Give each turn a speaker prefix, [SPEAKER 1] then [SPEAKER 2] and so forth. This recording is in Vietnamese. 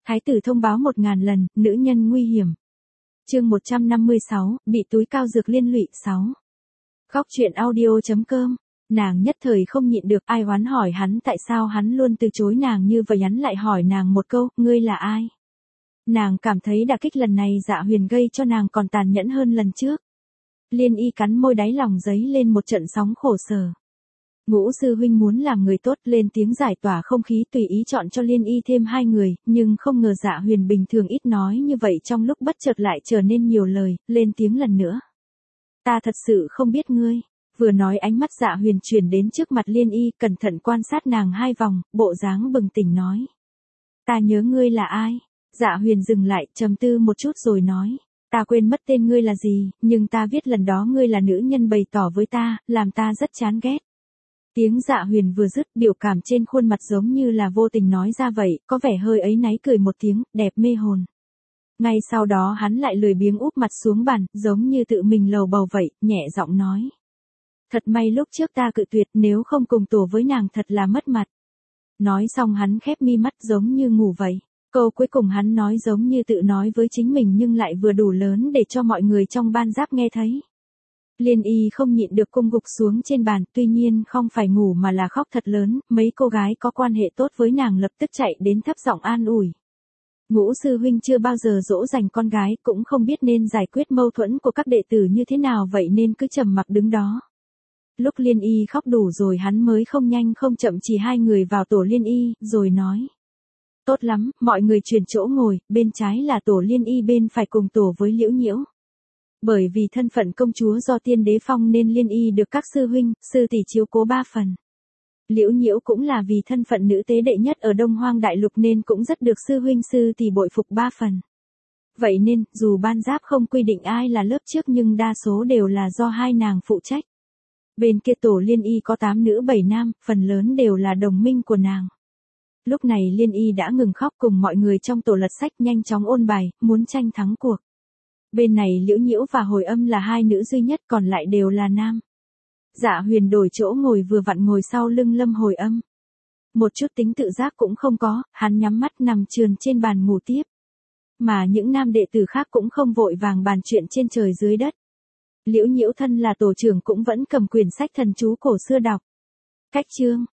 [SPEAKER 1] Thái tử thông báo 1000 lần, nữ nhân nguy hiểm. Chương 156, bị túi cao dược liên lụy 6. Khóc chuyện audio.com. Nàng nhất thời không nhịn được, ai oán hỏi hắn tại sao hắn luôn từ chối nàng như vậy, hắn lại hỏi nàng một câu, ngươi là ai? Nàng cảm thấy đả kích lần này Dạ Huyền gây cho nàng còn tàn nhẫn hơn lần trước. Liên Y cắn môi, đáy lòng dấy lên một trận sóng khổ sở. Ngũ sư huynh muốn làm người tốt, lên tiếng giải tỏa không khí, tùy ý chọn cho Liên Y thêm 2 người, nhưng không ngờ Dạ Huyền bình thường ít nói như vậy trong lúc bất chợt lại trở nên nhiều lời, lên tiếng lần nữa. Ta thật sự không biết ngươi. Vừa nói ánh mắt Dạ Huyền chuyển đến trước mặt Liên Y, cẩn thận quan sát nàng 2 vòng, bộ dáng bừng tỉnh nói. Ta nhớ ngươi là ai? Dạ Huyền dừng lại, trầm tư một chút rồi nói. Ta quên mất tên ngươi là gì, nhưng ta biết lần đó ngươi là nữ nhân bày tỏ với ta, làm ta rất chán ghét. Tiếng Dạ Huyền vừa dứt, biểu cảm trên khuôn mặt giống như là vô tình nói ra vậy, có vẻ hơi áy náy cười một tiếng, đẹp mê hồn. Ngay sau đó hắn lại lười biếng úp mặt xuống bàn, giống như tự mình lầu bầu vậy, nhẹ giọng nói. Thật may lúc trước ta cự tuyệt, nếu không cùng tổ với nàng thật là mất mặt. Nói xong hắn khép mi mắt giống như ngủ vậy. Câu cuối cùng hắn nói giống như tự nói với chính mình nhưng lại vừa đủ lớn để cho mọi người trong ban giáp nghe thấy. Liên Y không nhịn được cung gục xuống trên bàn, tuy nhiên không phải ngủ mà là khóc thật lớn, mấy cô gái có quan hệ tốt với nàng lập tức chạy đến thấp giọng an ủi. Ngũ sư huynh chưa bao giờ dỗ dành con gái, cũng không biết nên giải quyết mâu thuẫn của các đệ tử như thế nào vậy nên cứ trầm mặc đứng đó. Lúc Liên Y khóc đủ rồi hắn mới không nhanh không chậm chỉ 2 người vào tổ Liên Y, rồi nói. Tốt lắm, mọi người chuyển chỗ ngồi, bên trái là tổ Liên Y, bên phải cùng tổ với Liễu Nhiễu. Bởi vì thân phận công chúa do tiên đế phong nên Liên Y được các sư huynh, sư tỷ chiếu cố 3 phần. Liễu Nhiễu cũng là vì thân phận nữ tế đệ nhất ở Đông Hoang Đại Lục nên cũng rất được sư huynh sư tỷ bội phục 3 phần. Vậy nên, dù ban giáp không quy định ai là lớp trước nhưng đa số đều là do 2 nàng phụ trách. Bên kia tổ Liên Y có 8 nữ 7 nam, phần lớn đều là đồng minh của nàng. Lúc này Liên Y đã ngừng khóc, cùng mọi người trong tổ lật sách nhanh chóng ôn bài, muốn tranh thắng cuộc. Bên này Liễu Nhiễu và Hồi Âm là 2 nữ duy nhất, còn lại đều là nam. Dạ Huyền đổi chỗ ngồi vừa vặn ngồi sau lưng Lâm Hồi Âm. Một chút tính tự giác cũng không có, hắn nhắm mắt nằm trườn trên bàn ngủ tiếp. Mà những nam đệ tử khác cũng không vội vàng bàn chuyện trên trời dưới đất. Liễu Nhiễu thân là tổ trưởng cũng vẫn cầm quyển sách thần chú cổ xưa đọc. Cách chương.